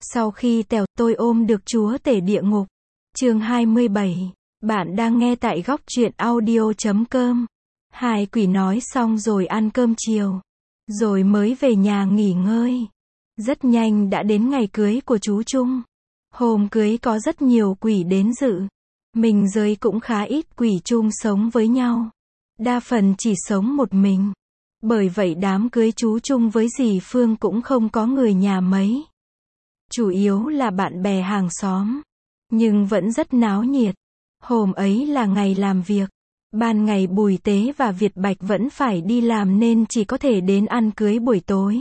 Sau khi tèo, tôi ôm được chúa tể địa ngục. Chương 27. Bạn đang nghe tại góc truyện audio.com. Hai quỷ nói xong rồi ăn cơm chiều, rồi mới về nhà nghỉ ngơi. Rất nhanh đã đến ngày cưới của chú Trung. Hôm cưới có rất nhiều quỷ đến dự. Mình giới cũng khá ít quỷ chung sống với nhau. Đa phần chỉ sống một mình. Bởi vậy đám cưới chú Trung với dì Phương cũng không có người nhà mấy. Chủ yếu là bạn bè hàng xóm. Nhưng vẫn rất náo nhiệt. Hôm ấy là ngày làm việc. Ban ngày Bùi Tế và Việt Bạch vẫn phải đi làm nên chỉ có thể đến ăn cưới buổi tối.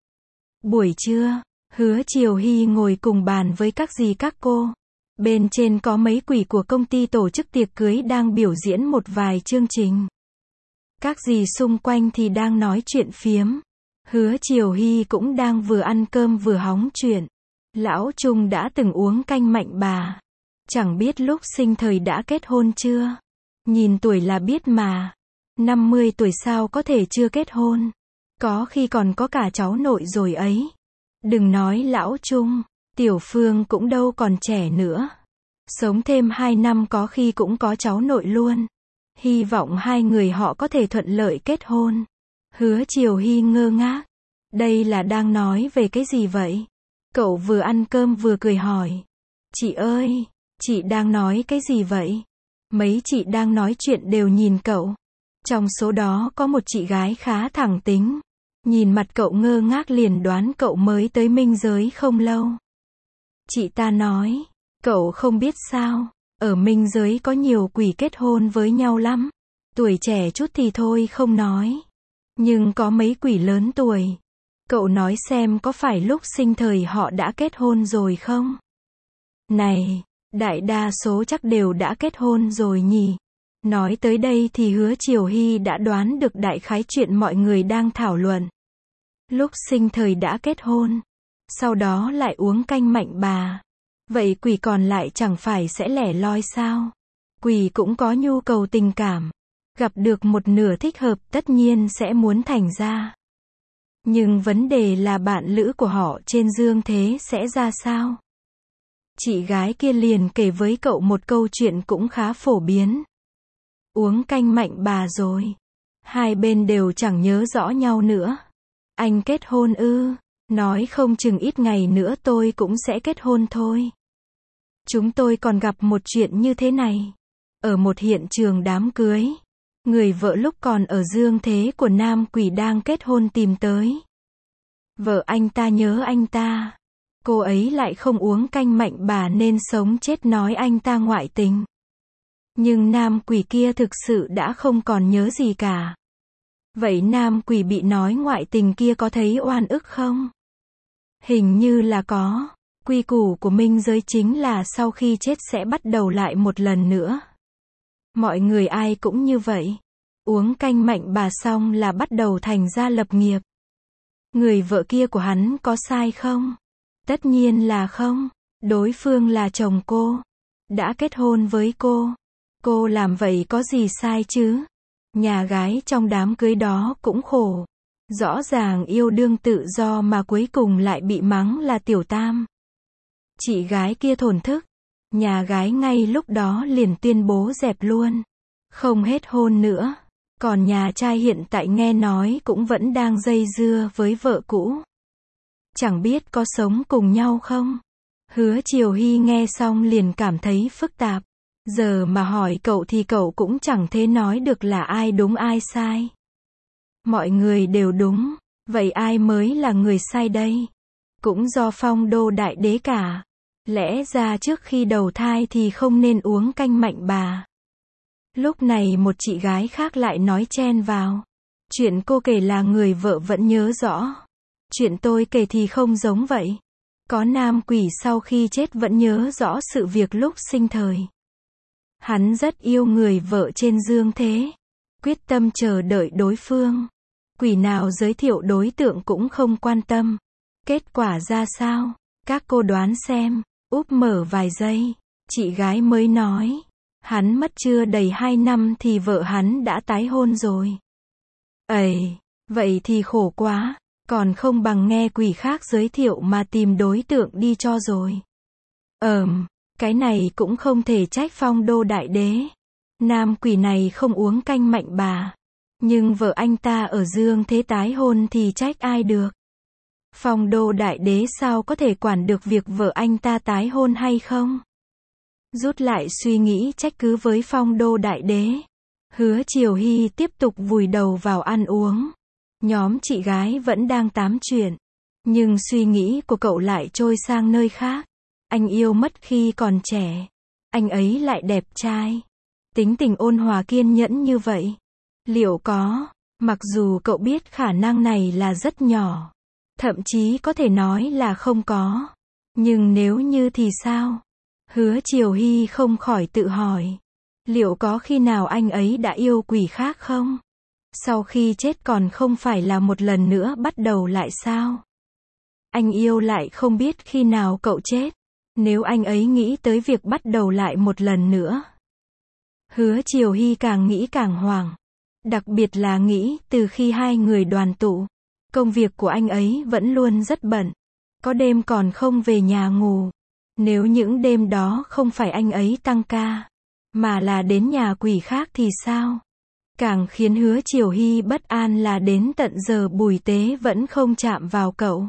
Buổi trưa, Hứa Triều Hy ngồi cùng bàn với các dì các cô. Bên trên có mấy quỷ của công ty tổ chức tiệc cưới đang biểu diễn một vài chương trình. Các dì xung quanh thì đang nói chuyện phiếm. Hứa Triều Hy cũng đang vừa ăn cơm vừa hóng chuyện. Lão Trung đã từng uống canh mạnh bà. Chẳng biết lúc sinh thời đã kết hôn chưa? Nhìn tuổi là biết mà. 50 tuổi sao có thể chưa kết hôn? Có khi còn có cả cháu nội rồi ấy. Đừng nói lão Trung, Tiểu Phương cũng đâu còn trẻ nữa. Sống thêm 2 năm có khi cũng có cháu nội luôn. Hy vọng hai người họ có thể thuận lợi kết hôn. Hứa Triều Hy ngơ ngác. Đây là đang nói về cái gì vậy? Cậu vừa ăn cơm vừa cười hỏi. Chị ơi, chị đang nói cái gì vậy? Mấy chị đang nói chuyện đều nhìn cậu. Trong số đó có một chị gái khá thẳng tính. Nhìn mặt cậu ngơ ngác liền đoán cậu mới tới minh giới không lâu. Chị ta nói, cậu không biết sao, ở minh giới có nhiều quỷ kết hôn với nhau lắm. Tuổi trẻ chút thì thôi không nói. Nhưng có mấy quỷ lớn tuổi. Cậu nói xem có phải lúc sinh thời họ đã kết hôn rồi không? Này, đại đa số chắc đều đã kết hôn rồi nhỉ? Nói tới đây thì Hứa Triều Hy đã đoán được đại khái chuyện mọi người đang thảo luận. Lúc sinh thời đã kết hôn, sau đó lại uống canh mạnh bà. Vậy quỷ còn lại chẳng phải sẽ lẻ loi sao? Quỷ cũng có nhu cầu tình cảm. Gặp được một nửa thích hợp tất nhiên sẽ muốn thành ra. Nhưng vấn đề là bạn lữ của họ trên dương thế sẽ ra sao? Chị gái kia liền kể với cậu một câu chuyện cũng khá phổ biến. Uống canh mạnh bà rồi. Hai bên đều chẳng nhớ rõ nhau nữa. Anh kết hôn ư? Nói không chừng ít ngày nữa tôi cũng sẽ kết hôn thôi. Chúng tôi còn gặp một chuyện như thế này. Ở một hiện trường đám cưới. Người vợ lúc còn ở dương thế của nam quỷ đang kết hôn tìm tới. Vợ anh ta nhớ anh ta. Cô ấy lại không uống canh mạnh bà nên sống chết nói anh ta ngoại tình. Nhưng nam quỷ kia thực sự đã không còn nhớ gì cả. Vậy nam quỷ bị nói ngoại tình kia có thấy oan ức không? Hình như là có. Quy củ của minh giới chính là sau khi chết sẽ bắt đầu lại một lần nữa. Mọi người ai cũng như vậy. Uống canh mạnh bà xong là bắt đầu thành ra lập nghiệp. Người vợ kia của hắn có sai không? Tất nhiên là không. Đối phương là chồng cô. Đã kết hôn với cô. Cô làm vậy có gì sai chứ? Nhà gái trong đám cưới đó cũng khổ. Rõ ràng yêu đương tự do mà cuối cùng lại bị mắng là tiểu tam. Chị gái kia thổn thức. Nhà gái ngay lúc đó liền tuyên bố dẹp luôn. Không hết hôn nữa. Còn nhà trai hiện tại nghe nói cũng vẫn đang dây dưa với vợ cũ. Chẳng biết có sống cùng nhau không? Hứa Triều Hy nghe xong liền cảm thấy phức tạp. Giờ mà hỏi cậu thì cậu cũng chẳng thể nói được là ai đúng ai sai. Mọi người đều đúng. Vậy ai mới là người sai đây? Cũng do phong đô đại đế cả. Lẽ ra trước khi đầu thai thì không nên uống canh mạnh bà. Lúc này một chị gái khác lại nói chen vào. Chuyện cô kể là người vợ vẫn nhớ rõ. Chuyện tôi kể thì không giống vậy. Có nam quỷ sau khi chết vẫn nhớ rõ sự việc lúc sinh thời. Hắn rất yêu người vợ trên dương thế. Quyết tâm chờ đợi đối phương. Quỷ nào giới thiệu đối tượng cũng không quan tâm. Kết quả ra sao? Các cô đoán xem. Úp mở vài giây. Chị gái mới nói. Hắn mất chưa đầy 2 năm thì vợ hắn đã tái hôn rồi. Vậy thì khổ quá. Còn không bằng nghe quỷ khác giới thiệu mà tìm đối tượng đi cho rồi. Cái này cũng không thể trách Phong Đô đại đế. Nam quỷ này không uống canh mạnh bà. Nhưng vợ anh ta ở dương thế tái hôn thì trách ai được. Phong Đô đại đế sao có thể quản được việc vợ anh ta tái hôn hay không? Rút lại suy nghĩ trách cứ với Phong Đô đại đế. Hứa Triều Hy tiếp tục vùi đầu vào ăn uống. Nhóm chị gái vẫn đang tám chuyện. Nhưng suy nghĩ của cậu lại trôi sang nơi khác. Anh yêu mất khi còn trẻ. Anh ấy lại đẹp trai. Tính tình ôn hòa kiên nhẫn như vậy. Liệu có, mặc dù cậu biết khả năng này là rất nhỏ. Thậm chí có thể nói là không có. Nhưng nếu như thì sao? Hứa Triều Hy không khỏi tự hỏi. Liệu có khi nào anh ấy đã yêu quỷ khác không? Sau khi chết còn không phải là một lần nữa bắt đầu lại sao? Anh yêu lại không biết khi nào cậu chết. Nếu anh ấy nghĩ tới việc bắt đầu lại một lần nữa. Hứa Triều Hy càng nghĩ càng hoảng. Đặc biệt là nghĩ từ khi hai người đoàn tụ. Công việc của anh ấy vẫn luôn rất bận. Có đêm còn không về nhà ngủ. Nếu những đêm đó không phải anh ấy tăng ca, mà là đến nhà quỷ khác thì sao? Càng khiến Hứa Triều Hy bất an là đến tận giờ Bùi Tế vẫn không chạm vào cậu.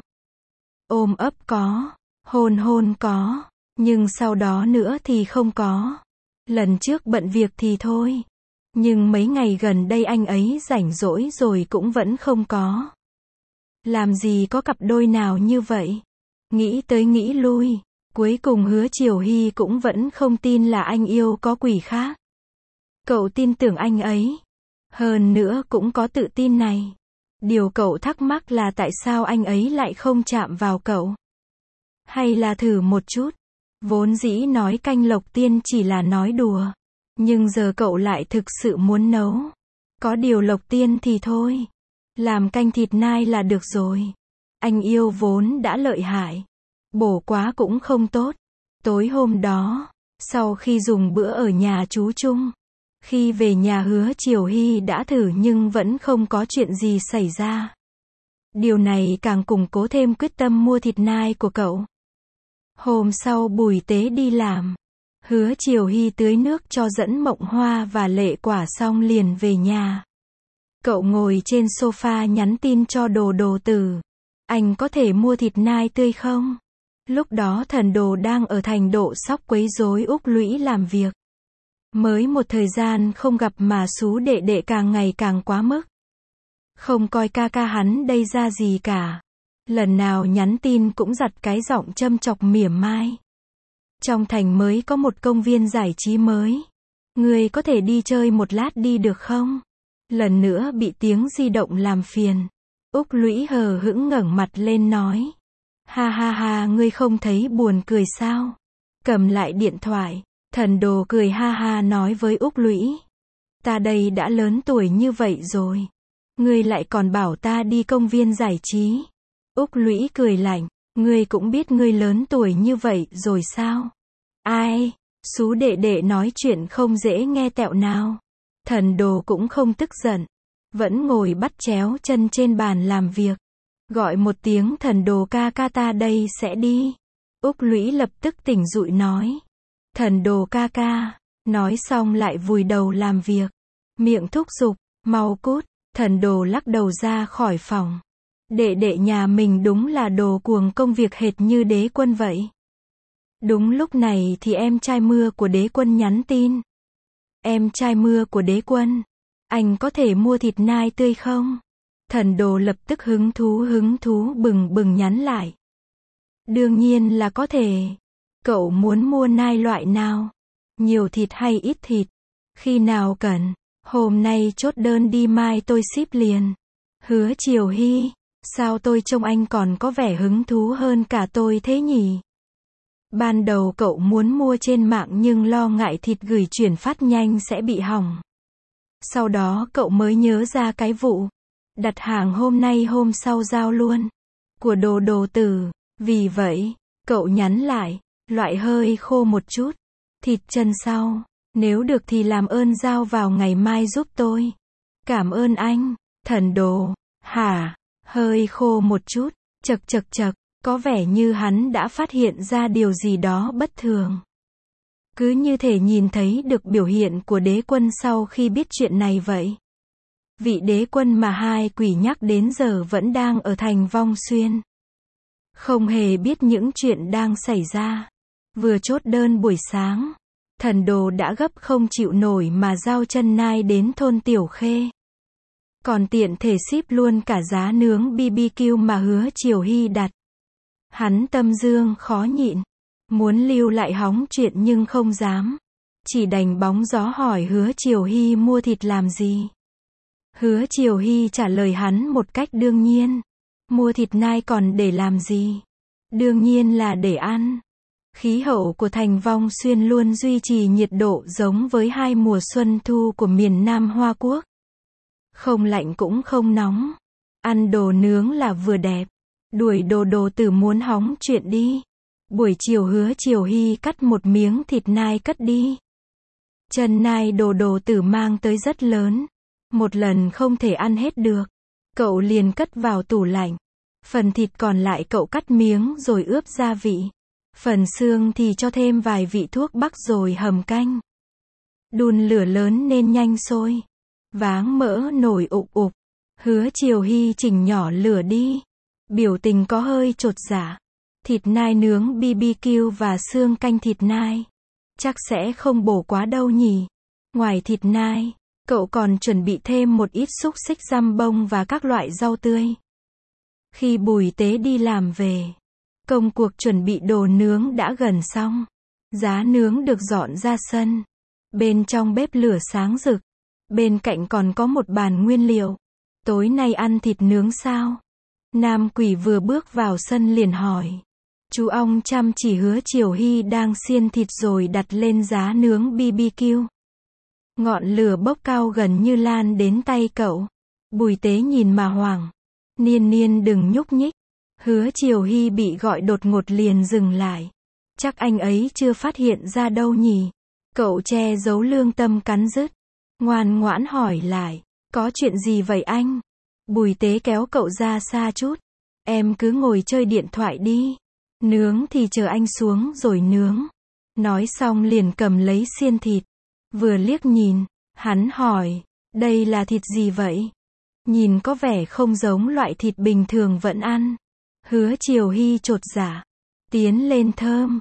Ôm ấp có, hôn hôn có, nhưng sau đó nữa thì không có. Lần trước bận việc thì thôi. Nhưng mấy ngày gần đây anh ấy rảnh rỗi rồi cũng vẫn không có. Làm gì có cặp đôi nào như vậy? Nghĩ tới nghĩ lui. Cuối cùng Hứa Triều Hy cũng vẫn không tin là anh yêu có quỷ khác. Cậu tin tưởng anh ấy. Hơn nữa cũng có tự tin này. Điều cậu thắc mắc là tại sao anh ấy lại không chạm vào cậu. Hay là thử một chút. Vốn dĩ nói canh lộc tiên chỉ là nói đùa. Nhưng giờ cậu lại thực sự muốn nấu. Có điều lộc tiên thì thôi. Làm canh thịt nai là được rồi. Anh yêu vốn đã lợi hại. Bổ quá cũng không tốt. Tối hôm đó, sau khi dùng bữa ở nhà chú Trung, khi về nhà Hứa Triều Hy đã thử nhưng vẫn không có chuyện gì xảy ra. Điều này càng củng cố thêm quyết tâm mua thịt nai của cậu. Hôm sau Bùi Tế đi làm. Hứa Triều Hy tưới nước cho Dẫn Mộng Hoa và Lệ Quả xong liền về nhà. Cậu ngồi trên sofa nhắn tin cho Đồ Tử. Anh có thể mua thịt nai tươi không? Lúc đó Thần Đồ đang ở thành Độ Sóc quấy rối Úc Lũy làm việc. Mới một thời gian không gặp mà Sú đệ đệ càng ngày càng quá mức. Không coi ca ca hắn đây ra gì cả. Lần nào nhắn tin cũng giặt cái giọng châm chọc mỉa mai. Trong thành mới có một công viên giải trí mới. Người có thể đi chơi một lát đi được không? Lần nữa bị tiếng di động làm phiền. Úc Lũy hờ hững ngẩng mặt lên nói. Ha ha ha, ngươi không thấy buồn cười sao? Cầm lại điện thoại. Thần Đồ cười ha ha nói với Úc Lũy. Ta đây đã lớn tuổi như vậy rồi. Ngươi lại còn bảo ta đi công viên giải trí. Úc Lũy cười lạnh. Ngươi cũng biết ngươi lớn tuổi như vậy rồi sao? Ai? Sú đệ đệ nói chuyện không dễ nghe tẹo nào. Thần Đồ cũng không tức giận. Vẫn ngồi bắt chéo chân trên bàn làm việc. Gọi một tiếng Thần Đồ ca ca ta đây sẽ đi. Úc Lũy lập tức tỉnh dụi nói. Thần Đồ ca ca. Nói xong lại vùi đầu làm việc. Miệng thúc giục. Mau cút. Thần Đồ lắc đầu ra khỏi phòng. Đệ đệ nhà mình đúng là đồ cuồng công việc hệt như Đế Quân vậy. Đúng lúc này thì em trai Mưa của Đế Quân nhắn tin. Em trai Mưa của Đế Quân. Anh có thể mua thịt nai tươi không? Thần Đồ lập tức hứng thú bừng bừng nhắn lại. Đương nhiên là có thể. Cậu muốn mua nai loại nào? Nhiều thịt hay ít thịt? Khi nào cần? Hôm nay chốt đơn đi mai tôi ship liền. Hứa Triều Hy. Sao tôi trông anh còn có vẻ hứng thú hơn cả tôi thế nhỉ? Ban đầu cậu muốn mua trên mạng nhưng lo ngại thịt gửi chuyển phát nhanh sẽ bị hỏng. Sau đó cậu mới nhớ ra cái vụ đặt hàng hôm nay hôm sau giao luôn của Đồ Tử. Vì vậy, cậu nhắn lại, loại hơi khô một chút, thịt chân sau, nếu được thì làm ơn giao vào ngày mai giúp tôi. Cảm ơn anh. Thần Đồ. Hả? hơi khô một chút, chậc chậc chậc, có vẻ như hắn đã phát hiện ra điều gì đó bất thường. Cứ như thể nhìn thấy được biểu hiện của đế quân sau khi biết chuyện này vậy. Vị đế quân mà hai quỷ nhắc đến giờ vẫn đang ở thành Vong Xuyên. Không hề biết những chuyện đang xảy ra. Vừa chốt đơn buổi sáng, thần đồ đã gấp không chịu nổi mà giao chân nai đến thôn Tiểu Khê. Còn tiện thể ship luôn cả giá nướng BBQ mà Hứa Triều Hy đặt. Hắn tâm dương khó nhịn, muốn lưu lại hóng chuyện nhưng không dám. Chỉ đành bóng gió hỏi Hứa Triều Hy mua thịt làm gì. Hứa Triều Hy trả lời hắn một cách đương nhiên. Mua thịt nai còn để làm gì? Đương nhiên là để ăn. Khí hậu của thành Vong Xuyên luôn duy trì nhiệt độ giống với hai mùa xuân thu của miền Nam Hoa Quốc. Không lạnh cũng không nóng. Ăn đồ nướng là vừa đẹp. Đuổi đồ tử muốn hóng chuyện đi. Buổi chiều Hứa Triều Hy cắt một miếng thịt nai cất đi. Chân nai đồ tử mang tới rất lớn. Một lần không thể ăn hết được. Cậu liền cất vào tủ lạnh. Phần thịt còn lại cậu cắt miếng rồi ướp gia vị. Phần xương thì cho thêm vài vị thuốc bắc rồi hầm canh. Đun lửa lớn nên nhanh sôi. Váng mỡ nổi ục ục. Hứa Triều Hy chỉnh nhỏ lửa đi. Biểu tình có hơi chột dạ. Thịt nai nướng BBQ và xương canh thịt nai. Chắc sẽ không bổ quá đâu nhỉ. Ngoài thịt nai, cậu còn chuẩn bị thêm một ít xúc xích giam bông và các loại rau tươi. Khi Bùi Tế đi làm về, công cuộc chuẩn bị đồ nướng đã gần xong. Giá nướng được dọn ra sân. Bên trong bếp lửa sáng rực. Bên cạnh còn có một bàn nguyên liệu. Tối nay ăn thịt nướng sao? Nam quỷ vừa bước vào sân liền hỏi. Chú ong chăm chỉ Hứa Triều Hy đang xiên thịt rồi đặt lên giá nướng BBQ. Ngọn lửa bốc cao gần như lan đến tay cậu. Bùi Tế nhìn mà hoảng. Niên đừng nhúc nhích. Hứa Triều Hy bị gọi đột ngột liền dừng lại. Chắc anh ấy chưa phát hiện ra đâu nhỉ. Cậu che giấu lương tâm cắn rứt. Ngoan ngoãn hỏi lại. Có chuyện gì vậy anh? Bùi Tế kéo cậu ra xa chút. Em cứ ngồi chơi điện thoại đi. Nướng thì chờ anh xuống rồi nướng. Nói xong liền cầm lấy xiên thịt. Vừa liếc nhìn, hắn hỏi. Đây là thịt gì vậy? Nhìn có vẻ không giống loại thịt bình thường vẫn ăn. Hứa Triều Hy chột dạ. Tiến lên thơm.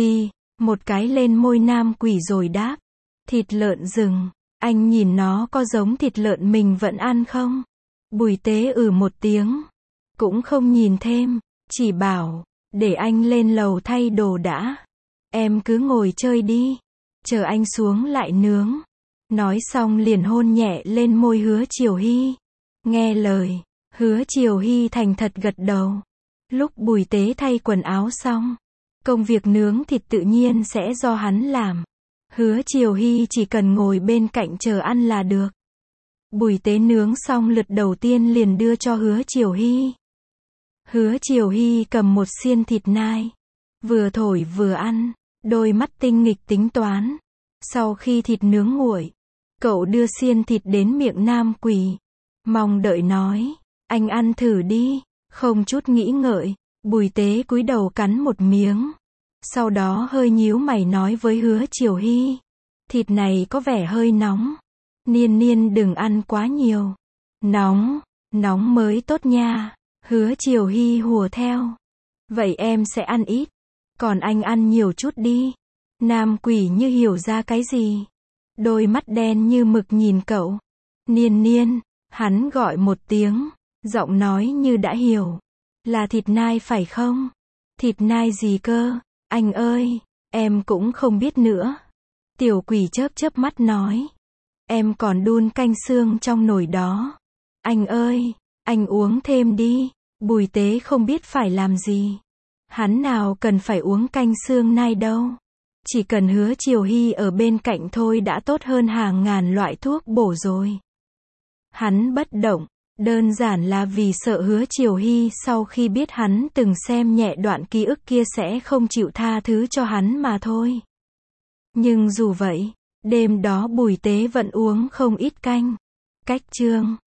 Một cái lên môi nam quỷ rồi đáp. Thịt lợn rừng. Anh nhìn nó có giống thịt lợn mình vẫn ăn không? Bùi Tế một tiếng. Cũng không nhìn thêm. Chỉ bảo. Để anh lên lầu thay đồ đã. Em cứ ngồi chơi đi. Chờ anh xuống lại nướng. Nói xong liền hôn nhẹ lên môi Hứa Triều Hy. Nghe lời. Hứa Triều Hy thành thật gật đầu. Lúc Bùi Tế thay quần áo xong. Công việc nướng thịt tự nhiên sẽ do hắn làm. Hứa Triều Hy chỉ cần ngồi bên cạnh chờ ăn là được. Bùi Tế nướng xong lượt đầu tiên liền đưa cho Hứa Triều Hy. Hứa Triều Hy cầm một xiên thịt nai. Vừa thổi vừa ăn. Đôi mắt tinh nghịch tính toán. Sau khi thịt nướng nguội, cậu đưa xiên thịt đến miệng nam quỷ. Mong đợi nói. Anh ăn thử đi. Không chút nghĩ ngợi. Bùi Tế cúi đầu cắn một miếng. Sau đó hơi nhíu mày nói với Hứa Triều Hy. Thịt này có vẻ hơi nóng. Niên đừng ăn quá nhiều. Nóng mới tốt nha. Hứa Triều Hy hùa theo. Vậy em sẽ ăn ít. Còn anh ăn nhiều chút đi. Nam quỷ như hiểu ra cái gì. Đôi mắt đen như mực nhìn cậu. Niên. Hắn gọi một tiếng. Giọng nói như đã hiểu. Là thịt nai phải không? Thịt nai gì cơ? Anh ơi, em cũng không biết nữa. Tiểu quỷ chớp mắt nói. Em còn đun canh xương trong nồi đó. Anh ơi, anh uống thêm đi. Bùi Tế không biết phải làm gì. Hắn nào cần phải uống canh xương nai đâu. Chỉ cần Hứa Triều Hy ở bên cạnh thôi đã tốt hơn hàng ngàn loại thuốc bổ rồi. Hắn bất động. Đơn giản là vì sợ Hứa Triều Hy sau khi biết hắn từng xem nhẹ đoạn ký ức kia sẽ không chịu tha thứ cho hắn mà thôi. Nhưng dù vậy, đêm đó Bùi Tế vẫn uống không ít canh. Cách chương